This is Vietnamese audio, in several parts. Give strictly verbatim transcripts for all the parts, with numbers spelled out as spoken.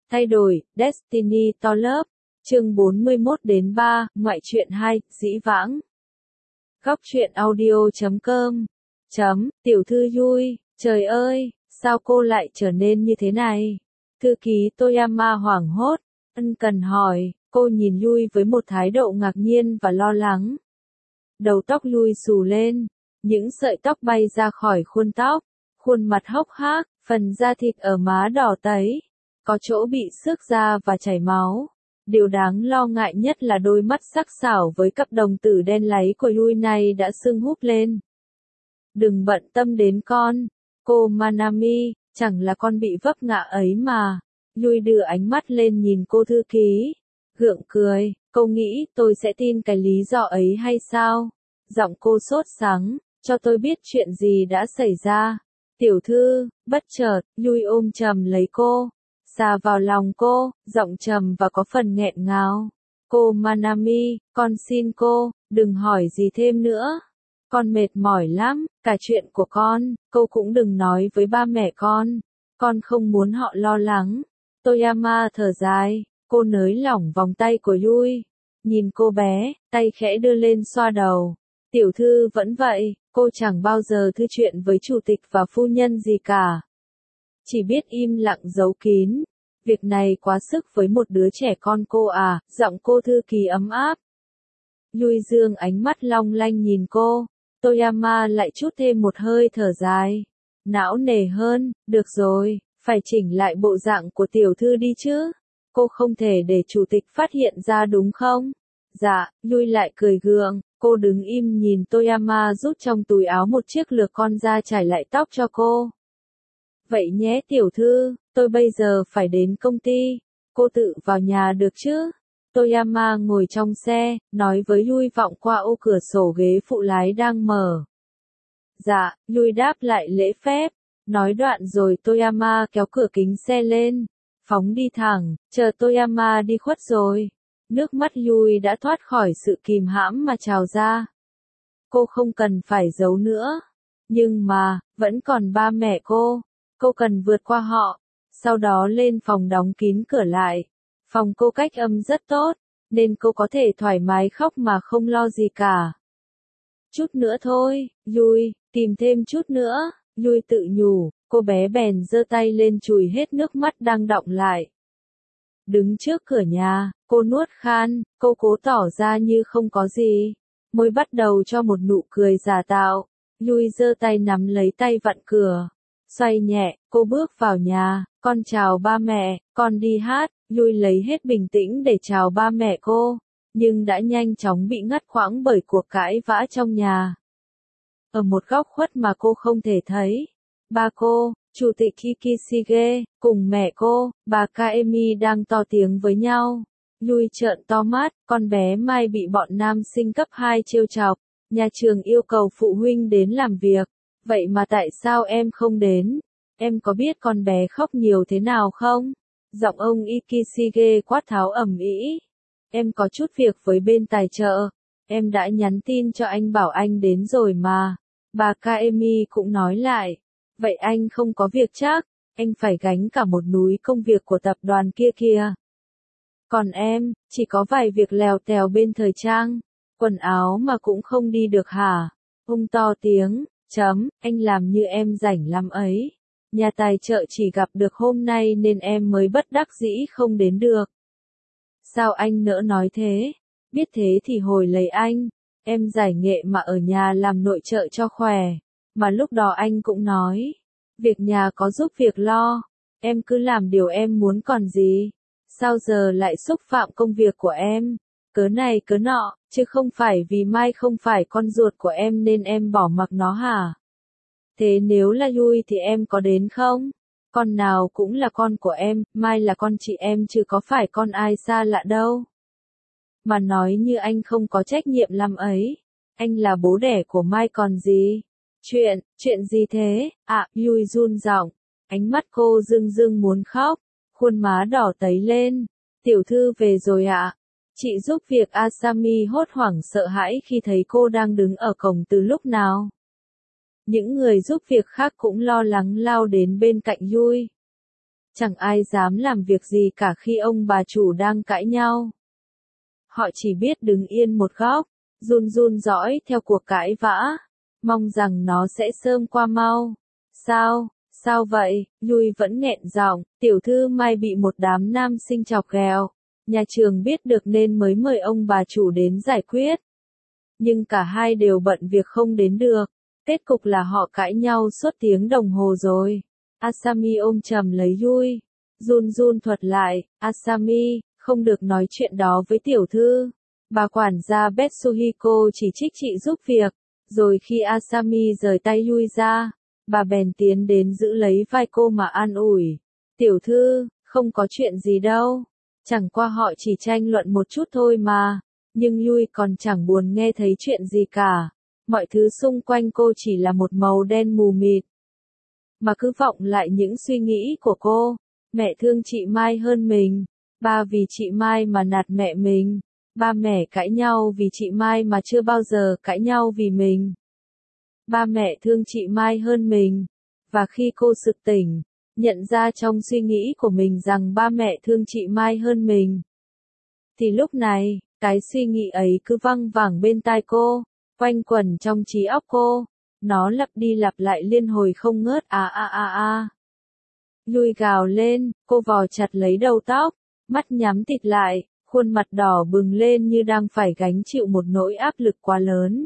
Thay đổi, Destiny to lớp. Chương bốn mươi mốt đến ba, ngoại truyện hai, dĩ vãng. Góc truyện audio chấm com. Chấm, tiểu thư Yui, trời ơi, sao cô lại trở nên như thế này? Thư ký Toyama hoảng hốt, ân cần hỏi, cô nhìn Yui với một thái độ ngạc nhiên và lo lắng. Đầu tóc Yui xù lên, những sợi tóc bay ra khỏi khuôn tóc, khuôn mặt hốc hác, phần da thịt ở má đỏ tấy, có chỗ bị xước da và chảy máu. Điều đáng lo ngại nhất là đôi mắt sắc sảo với cặp đồng tử đen láy của Yui này đã sưng húp lên. Đừng bận tâm đến con, cô Manami, chẳng là con bị vấp ngã ấy mà. Yui đưa ánh mắt lên nhìn cô thư ký, gượng cười, cô nghĩ tôi sẽ tin cái lý do ấy hay sao? Giọng cô sốt sắng, cho tôi biết chuyện gì đã xảy ra. Tiểu thư, bất chợt, Yui ôm chầm lấy cô, xà vào lòng cô, giọng trầm và có phần nghẹn ngào. Cô Manami, con xin cô, đừng hỏi gì thêm nữa. Con mệt mỏi lắm, cả chuyện của con, cô cũng đừng nói với ba mẹ con. Con không muốn họ lo lắng. Toyama thở dài, cô nới lỏng vòng tay của Yui. Nhìn cô bé, tay khẽ đưa lên xoa đầu. Tiểu thư vẫn vậy, cô chẳng bao giờ thư chuyện với chủ tịch và phu nhân gì cả. Chỉ biết im lặng giấu kín. Việc này quá sức với một đứa trẻ con cô à, giọng cô thư ký ấm áp. Yui dương ánh mắt long lanh nhìn cô. Toyama lại trút thêm một hơi thở dài. Não nề hơn, được rồi, phải chỉnh lại bộ dạng của tiểu thư đi chứ. Cô không thể để chủ tịch phát hiện ra đúng không? Dạ, Yui lại cười gượng, cô đứng im nhìn Toyama rút trong túi áo một chiếc lược con ra trải lại tóc cho cô. Vậy nhé tiểu thư, tôi bây giờ phải đến công ty, cô tự vào nhà được chứ? Toyama ngồi trong xe, nói với Yui vọng qua ô cửa sổ ghế phụ lái đang mở. Dạ, Yui đáp lại lễ phép, nói đoạn rồi Toyama kéo cửa kính xe lên, phóng đi thẳng, chờ Toyama đi khuất rồi. Nước mắt Yui đã thoát khỏi sự kìm hãm mà trào ra. Cô không cần phải giấu nữa. Nhưng mà, vẫn còn ba mẹ cô. Cô cần vượt qua họ. Sau đó lên phòng đóng kín cửa lại. Phòng cô cách âm rất tốt, nên cô có thể thoải mái khóc mà không lo gì cả. Chút nữa thôi, Yui, tìm thêm chút nữa, Yui tự nhủ, cô bé bèn giơ tay lên chùi hết nước mắt đang đọng lại. Đứng trước cửa nhà, cô nuốt khan, cô cố tỏ ra như không có gì. Môi bắt đầu cho một nụ cười giả tạo. Yui giơ tay nắm lấy tay vặn cửa. Xoay nhẹ, cô bước vào nhà, con chào ba mẹ, con đi hát. Yui lấy hết bình tĩnh để chào ba mẹ cô, nhưng đã nhanh chóng bị ngắt quãng bởi cuộc cãi vã trong nhà. Ở một góc khuất mà cô không thể thấy, ba cô, chủ tịch Kikishige, cùng mẹ cô, bà Kaemi đang to tiếng với nhau. Yui trợn to mắt, con bé Mai bị bọn nam sinh cấp hai trêu chọc, nhà trường yêu cầu phụ huynh đến làm việc, vậy mà tại sao em không đến? Em có biết con bé khóc nhiều thế nào không? Giọng ông Ikishige quát tháo ầm ĩ. Em có chút việc với bên tài trợ. Em đã nhắn tin cho anh bảo anh đến rồi mà. Bà Kaemi cũng nói lại. Vậy anh không có việc chắc. Anh phải gánh cả một núi công việc của tập đoàn kia kìa. Còn em, chỉ có vài việc lèo tèo bên thời trang. Quần áo mà cũng không đi được hả? Ông to tiếng. Chấm, anh làm như em rảnh lắm ấy. Nhà tài trợ chỉ gặp được hôm nay nên em mới bất đắc dĩ không đến được. Sao anh nỡ nói thế? Biết thế thì hồi lấy anh. Em giải nghệ mà ở nhà làm nội trợ cho khỏe. Mà lúc đó anh cũng nói. Việc nhà có giúp việc lo. Em cứ làm điều em muốn còn gì. Sao giờ lại xúc phạm công việc của em? Cớ này cớ nọ, chứ không phải vì Mai không phải con ruột của em nên em bỏ mặc nó hả? Thế nếu là Yui thì em có đến không? Con nào cũng là con của em, Mai là con chị em chứ có phải con ai xa lạ đâu. Mà nói như anh không có trách nhiệm lắm ấy. Anh là bố đẻ của Mai còn gì? Chuyện, chuyện gì thế? À, Yui run giọng. Ánh mắt cô rưng rưng muốn khóc. Khuôn má đỏ tấy lên. Tiểu thư về rồi ạ. Chị giúp việc Asami hốt hoảng sợ hãi khi thấy cô đang đứng ở cổng từ lúc nào. Những người giúp việc khác cũng lo lắng lao đến bên cạnh Yui. Chẳng ai dám làm việc gì cả khi ông bà chủ đang cãi nhau. Họ chỉ biết đứng yên một góc, run run dõi theo cuộc cãi vã, mong rằng nó sẽ sớm qua mau. Sao, sao vậy? Lui vẫn nghẹn giọng, tiểu thư Mai bị một đám nam sinh chọc ghẹo. Nhà trường biết được nên mới mời ông bà chủ đến giải quyết. Nhưng cả hai đều bận việc không đến được. Kết cục là họ cãi nhau suốt tiếng đồng hồ rồi. Asami ôm chầm lấy Yui. Run run thuật lại, Asami, không được nói chuyện đó với tiểu thư. Bà quản gia Betsuhiko chỉ trích chị giúp việc. Rồi khi Asami rời tay Yui ra, bà bèn tiến đến giữ lấy vai cô mà an ủi. Tiểu thư, không có chuyện gì đâu. Chẳng qua họ chỉ tranh luận một chút thôi mà. Nhưng Yui còn chẳng buồn nghe thấy chuyện gì cả. Mọi thứ xung quanh cô chỉ là một màu đen mù mịt. Mà cứ vọng lại những suy nghĩ của cô. Mẹ thương chị Mai hơn mình. Ba vì chị Mai mà nạt mẹ mình. Ba mẹ cãi nhau vì chị Mai mà chưa bao giờ cãi nhau vì mình. Ba mẹ thương chị Mai hơn mình. Và khi cô sực tỉnh, nhận ra trong suy nghĩ của mình rằng ba mẹ thương chị Mai hơn mình, thì lúc này, cái suy nghĩ ấy cứ văng vẳng bên tai cô, quanh quẩn trong trí óc cô. Nó lặp đi lặp lại liên hồi không ngớt à à à à. Yui gào lên, cô vò chặt lấy đầu tóc, mắt nhắm tịt lại, khuôn mặt đỏ bừng lên như đang phải gánh chịu một nỗi áp lực quá lớn.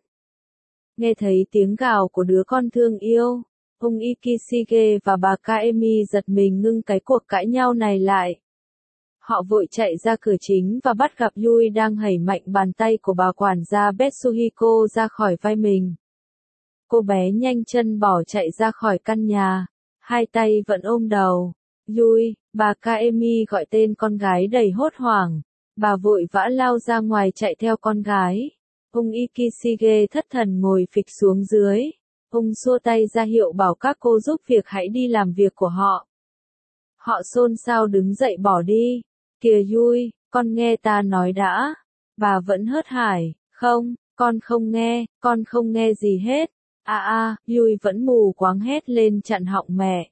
Nghe thấy tiếng gào của đứa con thương yêu, ông Ikishige và bà Kaemi giật mình ngưng cái cuộc cãi nhau này lại. Họ vội chạy ra cửa chính và bắt gặp Yui đang hẩy mạnh bàn tay của bà quản gia Betsuhiko ra khỏi vai mình. Cô bé nhanh chân bỏ chạy ra khỏi căn nhà, hai tay vẫn ôm đầu. Yui, bà Kaemi gọi tên con gái đầy hốt hoảng. Bà vội vã lao ra ngoài chạy theo con gái. Ông Ikishige thất thần ngồi phịch xuống dưới. Ông xua tay ra hiệu bảo các cô giúp việc hãy đi làm việc của họ. Họ xôn xao đứng dậy bỏ đi. Kìa Yui, con nghe ta nói đã. Bà vẫn hớt hải, không, con không nghe, con không nghe gì hết. À à, Yui vẫn mù quáng hét lên chặn họng mẹ.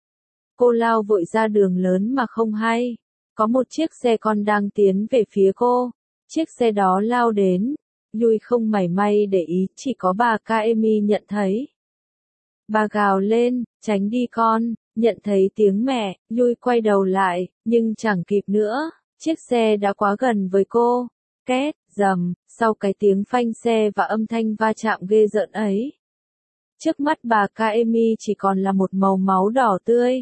Cô lao vội ra đường lớn mà không hay. Có một chiếc xe con đang tiến về phía cô. Chiếc xe đó lao đến. Yui không mảy may để ý, chỉ có bà Kaemi nhận thấy. Bà gào lên, tránh đi con. Nhận thấy tiếng mẹ, Yui quay đầu lại, nhưng chẳng kịp nữa. Chiếc xe đã quá gần với cô. Két, rầm, sau cái tiếng phanh xe và âm thanh va chạm ghê rợn ấy. Trước mắt bà Kaemi chỉ còn là một màu máu đỏ tươi.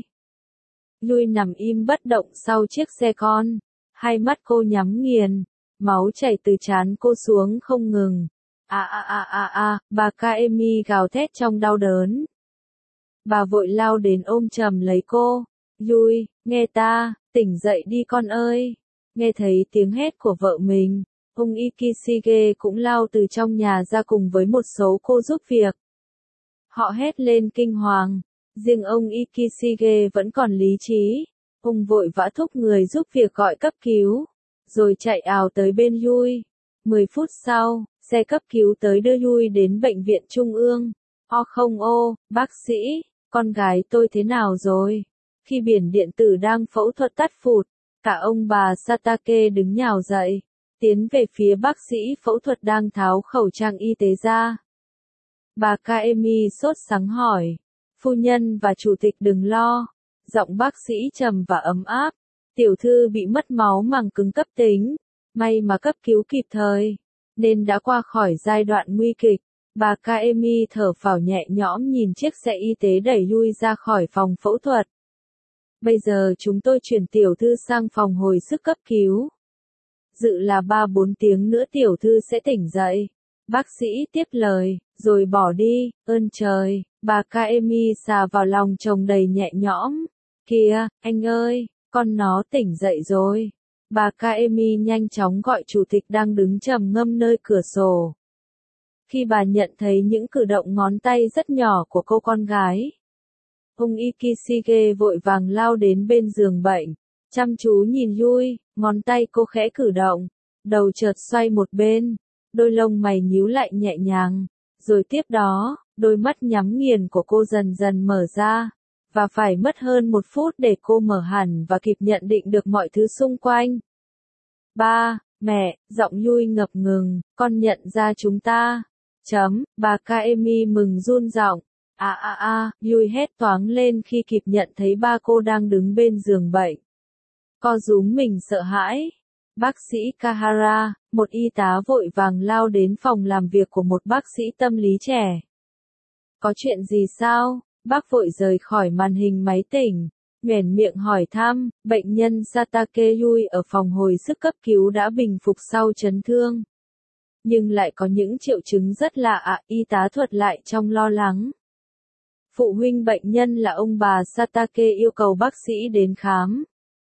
Yui nằm im bất động sau chiếc xe con. Hai mắt cô nhắm nghiền. Máu chảy từ trán cô xuống không ngừng. À à à à à, bà Kaemi gào thét trong đau đớn. Bà vội lao đến ôm chầm lấy cô. Yui, nghe ta, tỉnh dậy đi con ơi. Nghe thấy tiếng hét của vợ mình, ông Ikishige cũng lao từ trong nhà ra cùng với một số cô giúp việc. Họ hét lên kinh hoàng. Riêng ông Ikishige vẫn còn lý trí. Ông vội vã thúc người giúp việc gọi cấp cứu. Rồi chạy ào tới bên Yui. Mười phút sau, xe cấp cứu tới đưa Yui đến bệnh viện trung ương. O không ô, bác sĩ, con gái tôi thế nào rồi? Khi biển điện tử đang phẫu thuật tắt phụt, cả ông bà Satake đứng nhào dậy, tiến về phía bác sĩ phẫu thuật đang tháo khẩu trang y tế ra. Bà Kaemi sốt sắng hỏi, phu nhân và chủ tịch đừng lo. Giọng bác sĩ trầm và ấm áp. Tiểu thư bị mất máu màng cứng cấp tính. May mà cấp cứu kịp thời, nên đã qua khỏi giai đoạn nguy kịch. Bà Kaemi thở phào nhẹ nhõm nhìn chiếc xe y tế đẩy Yui ra khỏi phòng phẫu thuật. Bây giờ chúng tôi chuyển tiểu thư sang phòng hồi sức cấp cứu. Dự là ba bốn tiếng nữa tiểu thư sẽ tỉnh dậy. Bác sĩ tiếp lời, rồi bỏ đi, ơn trời. Bà Kaemi xà vào lòng chồng đầy nhẹ nhõm. Kìa, anh ơi, con nó tỉnh dậy rồi. Bà Kaemi nhanh chóng gọi chủ tịch đang đứng trầm ngâm nơi cửa sổ. Khi bà nhận thấy những cử động ngón tay rất nhỏ của cô con gái, ông Ikishige vội vàng lao đến bên giường bệnh, chăm chú nhìn Yui, ngón tay cô khẽ cử động, đầu chợt xoay một bên, đôi lông mày nhíu lại nhẹ nhàng, rồi tiếp đó, đôi mắt nhắm nghiền của cô dần dần mở ra, và phải mất hơn một phút để cô mở hẳn và kịp nhận định được mọi thứ xung quanh. Ba, mẹ, giọng Yui ngập ngừng, con nhận ra chúng ta. Chấm, bà Kaemi mừng run giọng. A a a, Yui hét toáng lên khi kịp nhận thấy ba cô đang đứng bên giường bệnh. Co rúm mình sợ hãi. Bác sĩ Kahara, một y tá vội vàng lao đến phòng làm việc của một bác sĩ tâm lý trẻ. Có chuyện gì sao? Bác vội rời khỏi màn hình máy tỉnh, nhoẻn miệng hỏi thăm, bệnh nhân Satake Yui ở phòng hồi sức cấp cứu đã bình phục sau chấn thương. Nhưng lại có những triệu chứng rất lạ ạ, y tá thuật lại trong lo lắng. Phụ huynh bệnh nhân là ông bà Satake yêu cầu bác sĩ đến khám.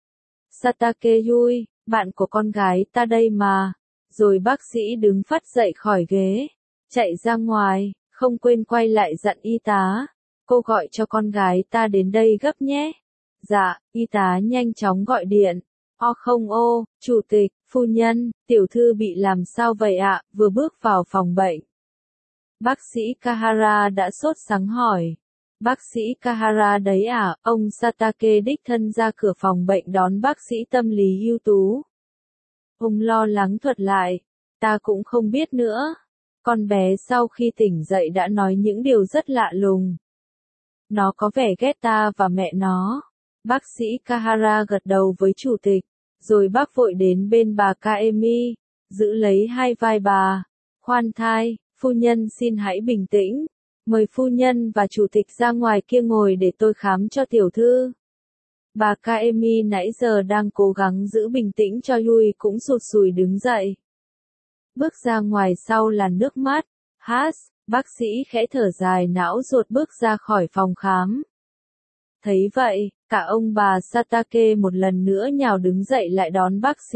Satake Yui, bạn của con gái ta đây mà. Rồi bác sĩ đứng phắt dậy khỏi ghế, chạy ra ngoài, không quên quay lại dặn y tá. Cô gọi cho con gái ta đến đây gấp nhé. Dạ, y tá nhanh chóng gọi điện. O không ô, chủ tịch, phu nhân, tiểu thư bị làm sao vậy ạ, vừa bước vào phòng bệnh. Bác sĩ Kahara đã sốt sắng hỏi. Bác sĩ Kahara đấy à, ông Satake đích thân ra cửa phòng bệnh đón bác sĩ tâm lý ưu tú. Ông lo lắng thuật lại, ta cũng không biết nữa. Con bé sau khi tỉnh dậy đã nói những điều rất lạ lùng. Nó có vẻ ghét ta và mẹ nó. Bác sĩ Kahara gật đầu với chủ tịch, rồi bác vội đến bên bà Kaemi, giữ lấy hai vai bà. Khoan thai, phu nhân xin hãy bình tĩnh. Mời phu nhân và chủ tịch ra ngoài kia ngồi để tôi khám cho tiểu thư. Bà Kaemi nãy giờ đang cố gắng giữ bình tĩnh cho Yui cũng sụt sùi đứng dậy. Bước ra ngoài sau làn nước mắt. Hát, bác sĩ khẽ thở dài não ruột bước ra khỏi phòng khám. Thấy vậy, cả ông bà Satake một lần nữa nhào đứng dậy lại đón bác sĩ.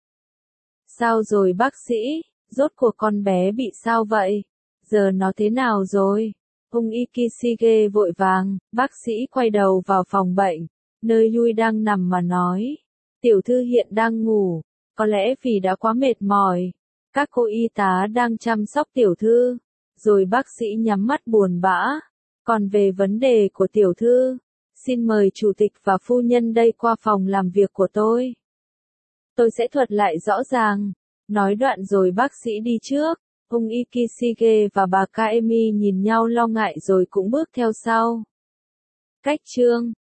Sao rồi bác sĩ, rốt cuộc con bé bị sao vậy? Giờ nó thế nào rồi? Ông Ikishige vội vàng, bác sĩ quay đầu vào phòng bệnh, nơi Yui đang nằm mà nói. Tiểu thư hiện đang ngủ, có lẽ vì đã quá mệt mỏi. Các cô y tá đang chăm sóc tiểu thư, rồi bác sĩ nhắm mắt buồn bã. Còn về vấn đề của tiểu thư, xin mời chủ tịch và phu nhân đây qua phòng làm việc của tôi. Tôi sẽ thuật lại rõ ràng. Nói đoạn rồi bác sĩ đi trước. Ông Ikishige và bà Kaemi nhìn nhau lo ngại rồi cũng bước theo sau. Cách chương